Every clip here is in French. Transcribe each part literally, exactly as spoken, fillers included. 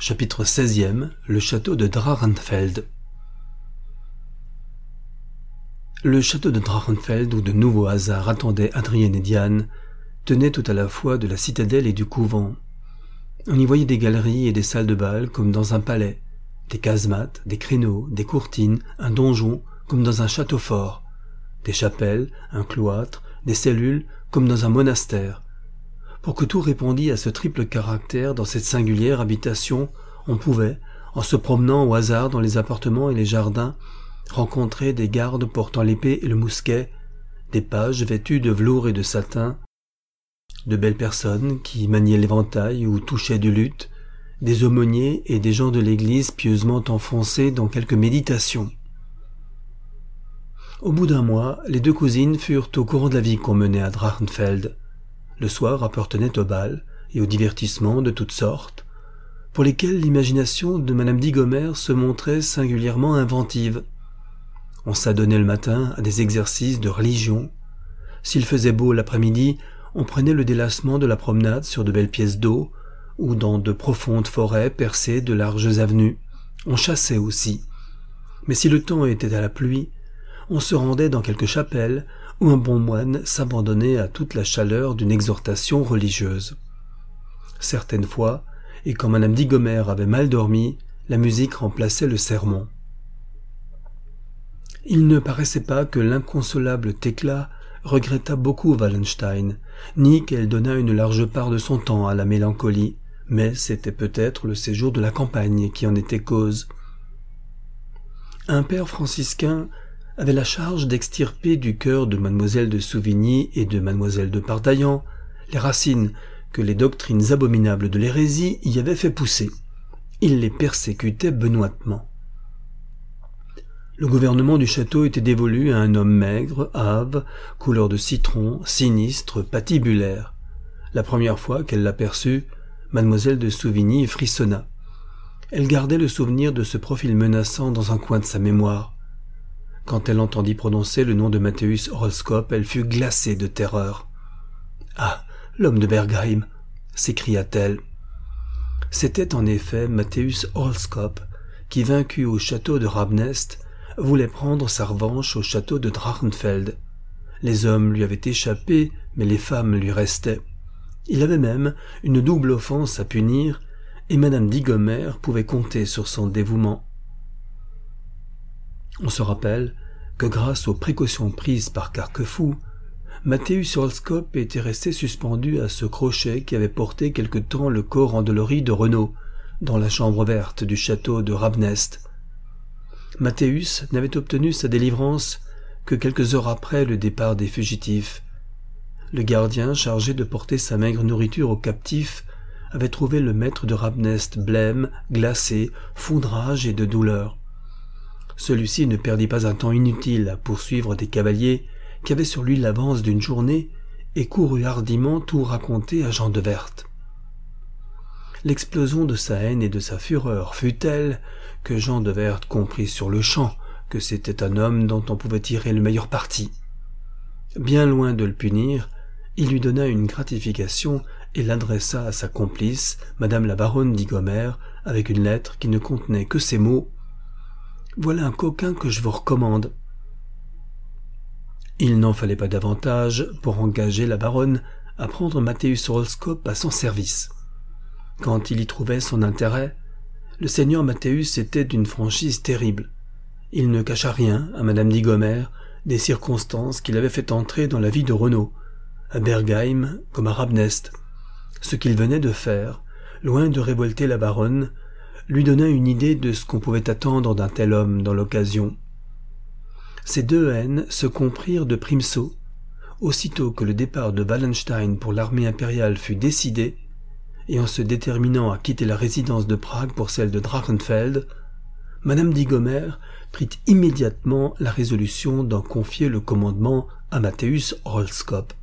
Chapitre seizième. Le château de Drachenfeld. Le château de Drachenfeld, où de nouveaux hasards attendaient Adrienne et Diane, tenait tout à la fois de la citadelle et du couvent. On y voyait des galeries et des salles de bal comme dans un palais, des casemates, des créneaux, des courtines, un donjon comme dans un château fort, des chapelles, un cloître, des cellules comme dans un monastère. Pour que tout répondît à ce triple caractère dans cette singulière habitation, on pouvait, en se promenant au hasard dans les appartements et les jardins, rencontrer des gardes portant l'épée et le mousquet, des pages vêtus de velours et de satin, de belles personnes qui maniaient l'éventail ou touchaient du luth, des aumôniers et des gens de l'église pieusement enfoncés dans quelque méditation. Au bout d'un mois, les deux cousines furent au courant de la vie qu'on menait à Drachenfeld. Le soir appartenait au bal et aux divertissements de toutes sortes, pour lesquels l'imagination de Madame Digomer se montrait singulièrement inventive. On s'adonnait le matin à des exercices de religion. S'il faisait beau l'après-midi, on prenait le délassement de la promenade sur de belles pièces d'eau, ou dans de profondes forêts percées de larges avenues. On chassait aussi. Mais si le temps était à la pluie, on se rendait dans quelque chapelle où un bon moine s'abandonnait à toute la chaleur d'une exhortation religieuse. Certaines fois, et quand Madame Digomer avait mal dormi, la musique remplaçait le sermon. Il ne paraissait pas que l'inconsolable Thekla regrettât beaucoup Wallenstein, ni qu'elle donnât une large part de son temps à la mélancolie, mais c'était peut-être le séjour de la campagne qui en était cause. Un père franciscain avait la charge d'extirper du cœur de mademoiselle de Souvigny et de mademoiselle de Pardaillan les racines que les doctrines abominables de l'hérésie y avaient fait pousser. Il les persécutait benoîtement. Le gouvernement du château était dévolu à un homme maigre, hâve, couleur de citron, sinistre, patibulaire. La première fois qu'elle l'aperçut, mademoiselle de Souvigny frissonna. Elle gardait le souvenir de ce profil menaçant dans un coin de sa mémoire. Quand elle entendit prononcer le nom de Matthäus Horoscope, elle fut glacée de terreur. « Ah, l'homme de Bergheim !» s'écria-t-elle. C'était en effet Matthäus Horoscope qui, vaincu au château de Rabnest, voulait prendre sa revanche au château de Drachenfeld. Les hommes lui avaient échappé, mais les femmes lui restaient. Il avait même une double offense à punir, et Madame Digomer pouvait compter sur son dévouement. On se rappelle que grâce aux précautions prises par Carquefou, Matthäus Horoscope était resté suspendu à ce crochet qui avait porté quelque temps le corps endolori de Renaud dans la chambre verte du château de Rabnest. Matthäus n'avait obtenu sa délivrance que quelques heures après le départ des fugitifs. Le gardien chargé de porter sa maigre nourriture aux captifs avait trouvé le maître de Rabnest blême, glacé, fou de rage et de douleur. Celui-ci ne perdit pas un temps inutile à poursuivre des cavaliers qui avaient sur lui l'avance d'une journée et courut hardiment tout raconter à Jean de Werth. L'explosion de sa haine et de sa fureur fut telle que Jean de Werth comprit sur le champ que c'était un homme dont on pouvait tirer le meilleur parti. Bien loin de le punir, il lui donna une gratification et l'adressa à sa complice, Madame la baronne Digomer, avec une lettre qui ne contenait que ces mots: « Voilà un coquin que je vous recommande. » Il n'en fallait pas davantage pour engager la baronne à prendre Matthäus Horoscope à son service. Quand il y trouvait son intérêt, le seigneur Matthäus était d'une franchise terrible. Il ne cacha rien à Madame Digomer des circonstances qui l'avaient fait entrer dans la vie de Renaud, à Bergheim comme à Rabnest. Ce qu'il venait de faire, loin de révolter la baronne, lui donna une idée de ce qu'on pouvait attendre d'un tel homme dans l'occasion. Ces deux haines se comprirent de prime saut. Aussitôt que le départ de Wallenstein pour l'armée impériale fut décidé, et en se déterminant à quitter la résidence de Prague pour celle de Drachenfeld, Madame Digomer prit immédiatement la résolution d'en confier le commandement à Matthäus Horoscope.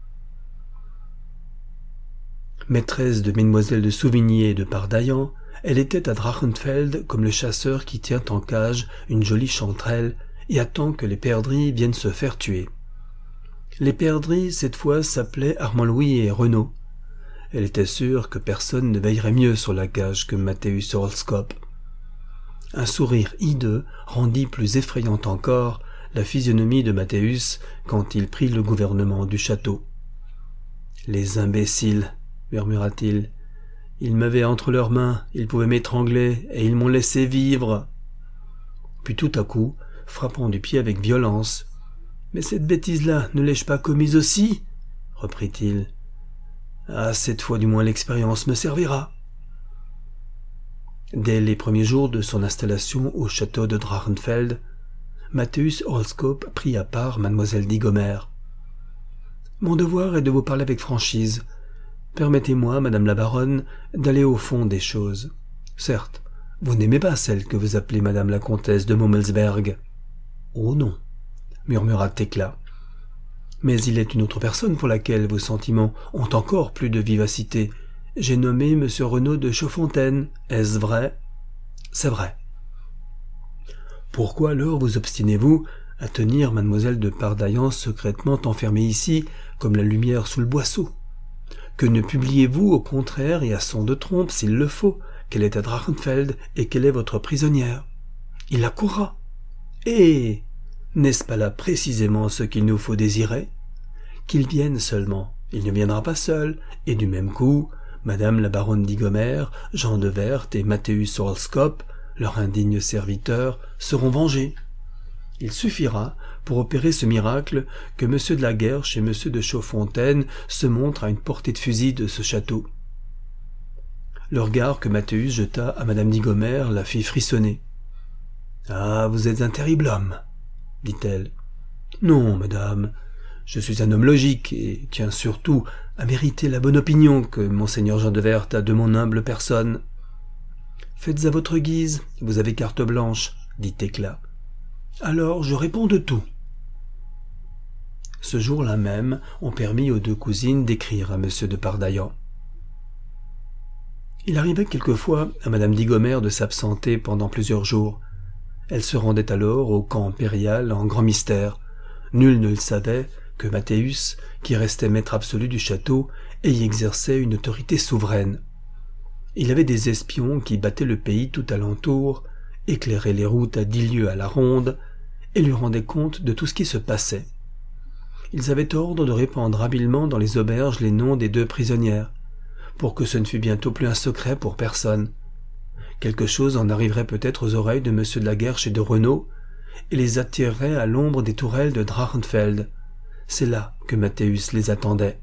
Maîtresse de mesdemoiselles de Souvigny et de Pardaillan, elle était à Drachenfeld comme le chasseur qui tient en cage une jolie chanterelle et attend que les perdrix viennent se faire tuer. Les perdrix, cette fois, s'appelaient Armand-Louis et Renaud. Elle était sûre que personne ne veillerait mieux sur la cage que Matthäus Horoscope. Un sourire hideux rendit plus effrayante encore la physionomie de Matthäus quand il prit le gouvernement du château. « Les imbéciles !» murmura-t-il. « Ils m'avaient entre leurs mains, ils pouvaient m'étrangler, et ils m'ont laissé vivre !» Puis tout à coup, frappant du pied avec violence, « Mais cette bêtise-là, ne l'ai-je pas commise aussi ?» reprit-il. « Ah, cette fois du moins l'expérience me servira !» Dès les premiers jours de son installation au château de Drachenfeld, Matthäus Horoscope prit à part mademoiselle Digomer. « Mon devoir est de vous parler avec franchise. Permettez-moi, madame la baronne, d'aller au fond des choses. Certes, vous n'aimez pas celle que vous appelez madame la comtesse de Mommelsberg. »« Oh non, » murmura Thekla. « Mais il est une autre personne pour laquelle vos sentiments ont encore plus de vivacité. J'ai nommé monsieur Renaud de Chaudfontaine. Est-ce vrai ? » ?»« C'est vrai. »« Pourquoi alors vous obstinez-vous à tenir mademoiselle de Pardaillan secrètement enfermée ici, comme la lumière sous le boisseau ? Que ne publiez-vous au contraire et à son de trompe, s'il le faut, qu'elle est à Drachenfeld et qu'elle est votre prisonnière ? Il la courra. Et n'est-ce pas là précisément ce qu'il nous faut désirer ? Qu'il vienne seulement. Il ne viendra pas seul, et du même coup, madame la baronne Digomer, Jean de Werth et Matthäus Horoscope, leur indigne serviteur, seront vengés. Il suffira, pour opérer ce miracle, que monsieur de la Guerche et monsieur de Chaudfontaine se montrent à une portée de fusil de ce château. Le regard que Matthäus jeta à madame Digomer la fit frissonner. « Ah, vous êtes un terrible homme, » dit-elle. « Non, madame, je suis un homme logique et tiens surtout à mériter la bonne opinion que monseigneur Jean de Werth a de mon humble personne. »« Faites à votre guise, vous avez carte blanche, » dit Thekla. « Alors je réponds de tout. » Ce jour-là même, on permit aux deux cousines d'écrire à monsieur de Pardaillan. Il arrivait quelquefois à madame Digomer de s'absenter pendant plusieurs jours. Elle se rendait alors au camp impérial en grand mystère. Nul ne le savait que Matthäus, qui restait maître absolu du château, et y exerçait une autorité souveraine. Il avait des espions qui battaient le pays tout alentour, éclairaient les routes à dix lieues à la ronde, et lui rendaient compte de tout ce qui se passait. Ils avaient ordre de répandre habilement dans les auberges les noms des deux prisonnières, pour que ce ne fût bientôt plus un secret pour personne. Quelque chose en arriverait peut-être aux oreilles de monsieur de la Guerche et de Renaud, et les attirerait à l'ombre des tourelles de Drachenfeld. C'est là que Matthäus les attendait.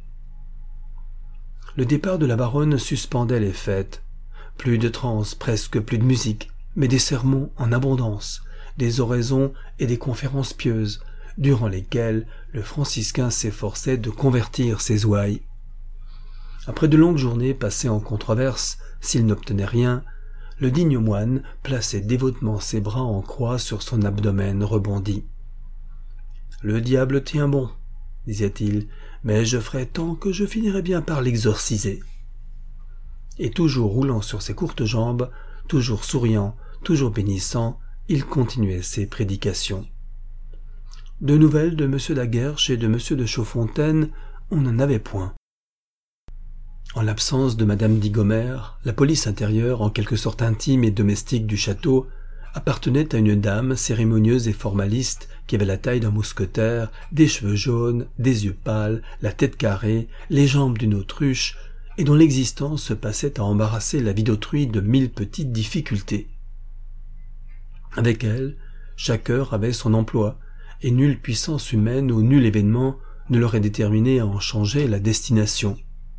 Le départ de la baronne suspendait les fêtes. Plus de transe, presque plus de musique, mais des sermons en abondance, des oraisons et des conférences pieuses, durant lesquelles le franciscain s'efforçait de convertir ses ouailles. Après de longues journées passées en controverse, s'il n'obtenait rien, le digne moine plaçait dévotement ses bras en croix sur son abdomen rebondi. « Le diable tient bon, » disait-il, « mais je ferai tant que je finirai bien par l'exorciser. » Et toujours roulant sur ses courtes jambes, toujours souriant, toujours bénissant, il continuait ses prédications. De nouvelles de monsieur la Guerche et de monsieur de Chaudfontaine, on n'en avait point. En l'absence de madame Digomer, la police intérieure, en quelque sorte intime et domestique du château, appartenait à une dame cérémonieuse et formaliste qui avait la taille d'un mousquetaire, des cheveux jaunes, des yeux pâles, la tête carrée, les jambes d'une autruche, et dont l'existence se passait à embarrasser la vie d'autrui de mille petites difficultés. Avec elle, chaque heure avait son emploi, et nulle puissance humaine ou nul événement ne l'aurait déterminé à en changer la destination.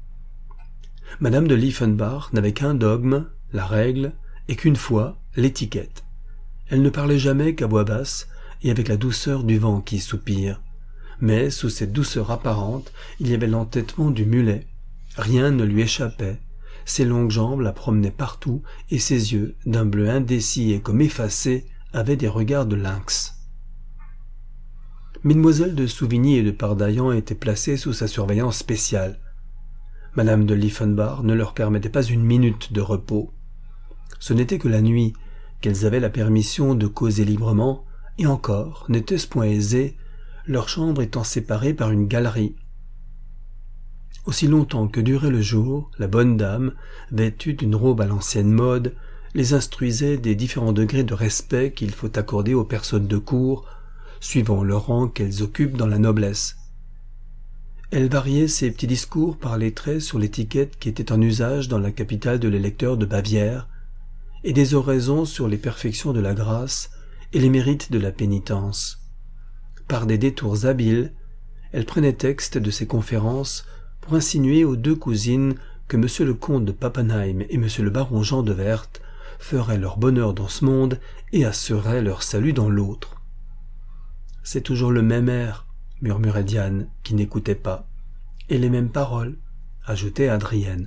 Madame de Lieffenbach n'avait qu'un dogme, la règle, et qu'une foi, l'étiquette. Elle ne parlait jamais qu'à voix basse et avec la douceur du vent qui soupire. Mais sous cette douceur apparente, il y avait l'entêtement du mulet. Rien ne lui échappait. Ses longues jambes la promenaient partout et ses yeux, d'un bleu indécis et comme effacés, avaient des regards de lynx. Mesdemoiselles de Souvigny et de Pardaillan étaient placées sous sa surveillance spéciale. Madame de Lieffenbach ne leur permettait pas une minute de repos. Ce n'était que la nuit qu'elles avaient la permission de causer librement, et encore n'était-ce point aisé, leur chambre étant séparée par une galerie. Aussi longtemps que durait le jour, la bonne dame, vêtue d'une robe à l'ancienne mode, les instruisait des différents degrés de respect qu'il faut accorder aux personnes de cour, suivant le rang qu'elles occupent dans la noblesse. Elle variait ses petits discours par les traits sur l'étiquette qui était en usage dans la capitale de l'électeur de Bavière, et des oraisons sur les perfections de la grâce et les mérites de la pénitence. Par des détours habiles, elle prenait texte de ses conférences pour insinuer aux deux cousines que monsieur le comte de Pappenheim et monsieur le baron Jean de Werth feraient leur bonheur dans ce monde et assureraient leur salut dans l'autre. « C'est toujours le même air, » murmurait Diane, qui n'écoutait pas. « Et les mêmes paroles, » ajoutait Adrienne.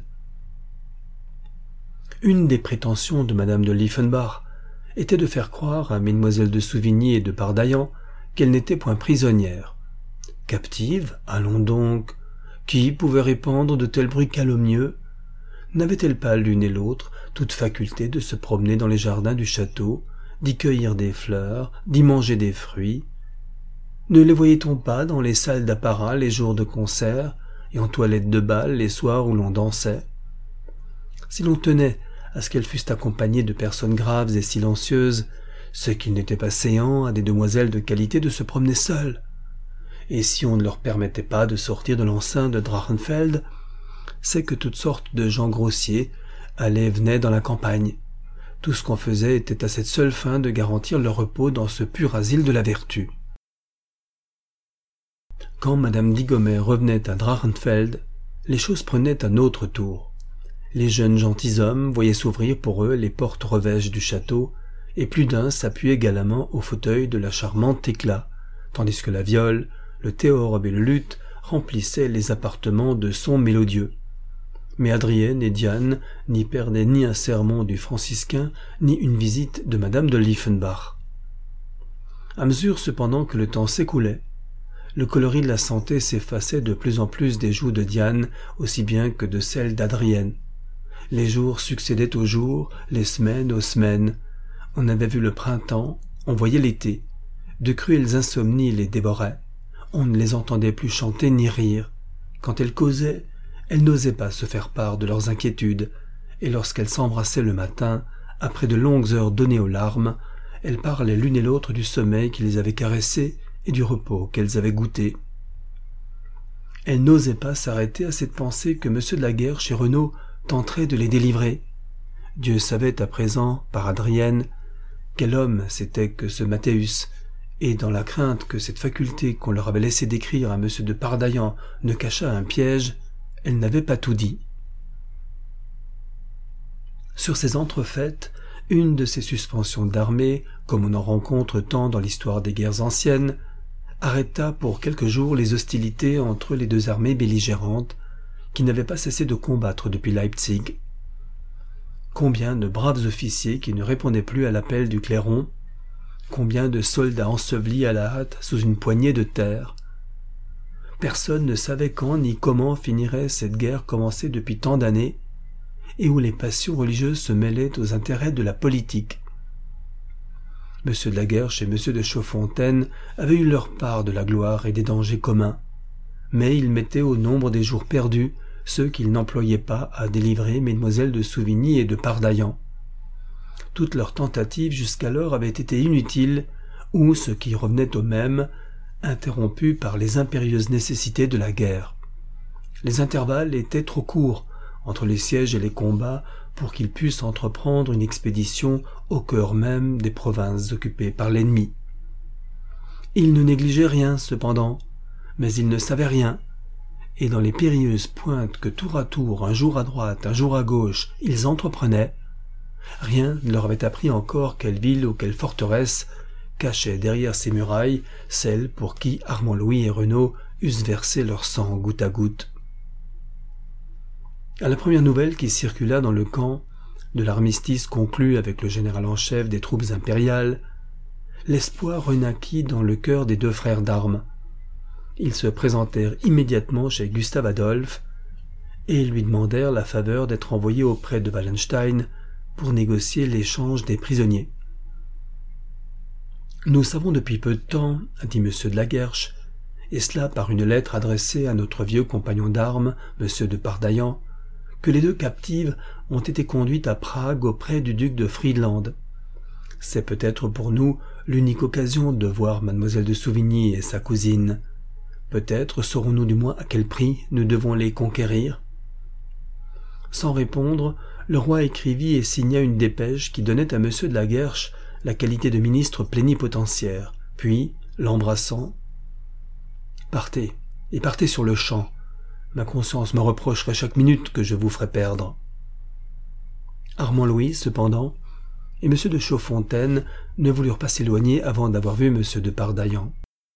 Une des prétentions de madame de Lieffenbach était de faire croire à mesdemoiselles de Souvigny et de Pardaillan qu'elle n'était point prisonnière. Captive, allons donc, qui pouvait répandre de tels bruits calomnieux? N'avait-elle pas l'une et l'autre toute faculté de se promener dans les jardins du château, d'y cueillir des fleurs, d'y manger des fruits? Ne les voyait-on pas dans les salles d'apparat les jours de concert et en toilette de bal les soirs où l'on dansait? Si l'on tenait à ce qu'elles fussent accompagnées de personnes graves et silencieuses, ce qu'il n'était pas séant à des demoiselles de qualité de se promener seules. Et si on ne leur permettait pas de sortir de l'enceinte de Drachenfeld, c'est que toutes sortes de gens grossiers allaient et venaient dans la campagne. Tout ce qu'on faisait était à cette seule fin de garantir leur repos dans ce pur asile de la vertu. Quand madame Digomet revenait à Drachenfeld, les choses prenaient un autre tour. Les jeunes gentilshommes voyaient s'ouvrir pour eux les portes revêches du château, et plus d'un s'appuyait galamment au fauteuil de la charmante Thécla, tandis que la viole, le théorbe et le luth remplissaient les appartements de sons mélodieux. Mais Adrienne et Diane n'y perdaient ni un sermon du franciscain, ni une visite de madame de Lieffenbach. À mesure cependant que le temps s'écoulait, le coloris de la santé s'effaçait de plus en plus des joues de Diane, aussi bien que de celles d'Adrienne. Les jours succédaient aux jours, les semaines aux semaines. On avait vu le printemps, on voyait l'été. De cruelles insomnies les dévoraient. On ne les entendait plus chanter ni rire. Quand elles causaient, elles n'osaient pas se faire part de leurs inquiétudes, et lorsqu'elles s'embrassaient le matin, après de longues heures données aux larmes, elles parlaient l'une et l'autre du sommeil qui les avait caressées et du repos qu'elles avaient goûté. Elles n'osaient pas s'arrêter à cette pensée que monsieur de la Guerre chez Renaud tenterait de les délivrer. Dieu savait à présent, par Adrienne, quel homme c'était que ce Mathéus, et dans la crainte que cette faculté qu'on leur avait laissé décrire à monsieur de Pardaillan ne cachât un piège, elle n'avait pas tout dit. Sur ces entrefaites, une de ces suspensions d'armée, comme on en rencontre tant dans l'histoire des guerres anciennes, arrêta pour quelques jours les hostilités entre les deux armées belligérantes, qui n'avaient pas cessé de combattre depuis Leipzig. Combien de braves officiers qui ne répondaient plus à l'appel du clairon, combien de soldats ensevelis à la hâte sous une poignée de terre. Personne ne savait quand ni comment finirait cette guerre commencée depuis tant d'années, et où les passions religieuses se mêlaient aux intérêts de la politique. Monsieur de la Guerche et monsieur de Chaudfontaine avaient eu leur part de la gloire et des dangers communs, mais ils mettaient au nombre des jours perdus ceux qu'ils n'employaient pas à délivrer mesdemoiselles de Souvigny et de Pardaillan. Toutes leurs tentatives jusqu'alors avaient été inutiles, ou, ce qui revenait au même, interrompues par les impérieuses nécessités de la guerre. Les intervalles étaient trop courts entre les sièges et les combats pour qu'ils pussent entreprendre une expédition au cœur même des provinces occupées par l'ennemi. Ils ne négligeaient rien, cependant, mais ils ne savaient rien, et dans les périlleuses pointes que tour à tour, un jour à droite, un jour à gauche, ils entreprenaient, rien ne leur avait appris encore quelle ville ou quelle forteresse cachait derrière ces murailles celles pour qui Armand Louis et Renaud eussent versé leur sang goutte à goutte. À la première nouvelle qui circula dans le camp de l'armistice conclu avec le général en chef des troupes impériales, l'espoir renaquit dans le cœur des deux frères d'armes. Ils se présentèrent immédiatement chez Gustave Adolphe et lui demandèrent la faveur d'être envoyés auprès de Wallenstein pour négocier l'échange des prisonniers. « Nous savons depuis peu de temps, dit monsieur de la Guerche, et cela par une lettre adressée à notre vieux compagnon d'armes, M. de Pardaillan, que les deux captives ont été conduites à Prague auprès du duc de Friedland. C'est peut-être pour nous l'unique occasion de voir mademoiselle de Souvigny et sa cousine. Peut-être saurons-nous du moins à quel prix nous devons les conquérir. » Sans répondre, le roi écrivit et signa une dépêche qui donnait à M. de la Guerche la qualité de ministre plénipotentiaire, puis, l'embrassant, « Partez, et partez sur le champ. Ma conscience me reprocherait chaque minute que je vous ferais perdre. » Armand Louis, cependant, et M. de Chaudfontaine ne voulurent pas s'éloigner avant d'avoir vu M. de Pardaillan.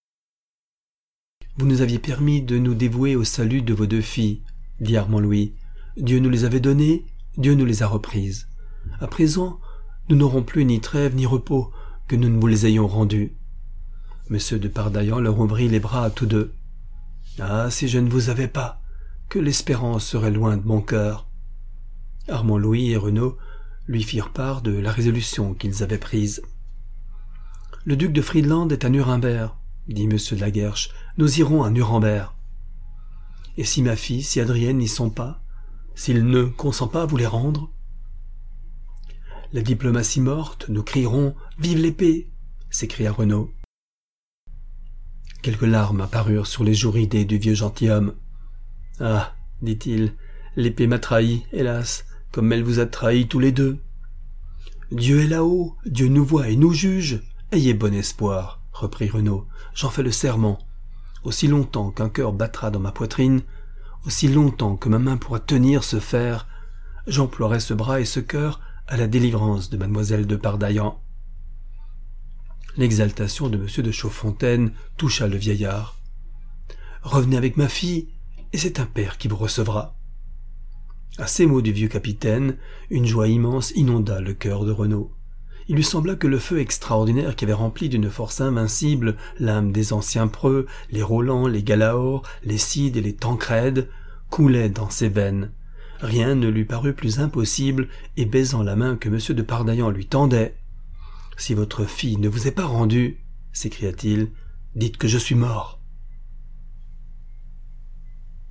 « Vous nous aviez permis de nous dévouer au salut de vos deux filles, dit Armand Louis. Dieu nous les avait données, Dieu nous les a reprises. À présent, nous n'aurons plus ni trêve ni repos que nous ne vous les ayons rendues. » M. de Pardaillan leur ouvrit les bras à tous deux. « Ah, si je ne vous avais pas, que l'espérance serait loin de mon cœur. » Armand Louis et Renaud lui firent part de la résolution qu'ils avaient prise. « Le duc de Friedland est à Nuremberg, dit M. de la Guerche. Nous irons à Nuremberg. Et si ma fille, si Adrienne n'y sont pas, s'il ne consent pas à vous les rendre? La diplomatie morte, nous crierons « Vive l'épée !» s'écria Renaud. Quelques larmes apparurent sur les joues ridées du vieux gentilhomme. « Ah, dit-il, l'épée m'a trahi, hélas, comme elle vous a trahi tous les deux. Dieu est là-haut, Dieu nous voit et nous juge. Ayez bon espoir, reprit Renaud, j'en fais le serment. Aussi longtemps qu'un cœur battra dans ma poitrine, aussi longtemps que ma main pourra tenir ce fer, j'emploierai ce bras et ce cœur à la délivrance de mademoiselle de Pardaillan. » L'exaltation de M. de Chaudfontaine toucha le vieillard. « Revenez avec ma fille, et c'est un père qui vous recevra. » À ces mots du vieux capitaine, une joie immense inonda le cœur de Renaud. Il lui sembla que le feu extraordinaire qui avait rempli d'une force invincible l'âme des anciens preux, les Roland, les Galaor, les Cid et les Tancrède, coulait dans ses veines. Rien ne lui parut plus impossible, et baisant la main que M. de Pardaillan lui tendait, « Si votre fille ne vous est pas rendue, s'écria-t-il, dites que je suis mort. »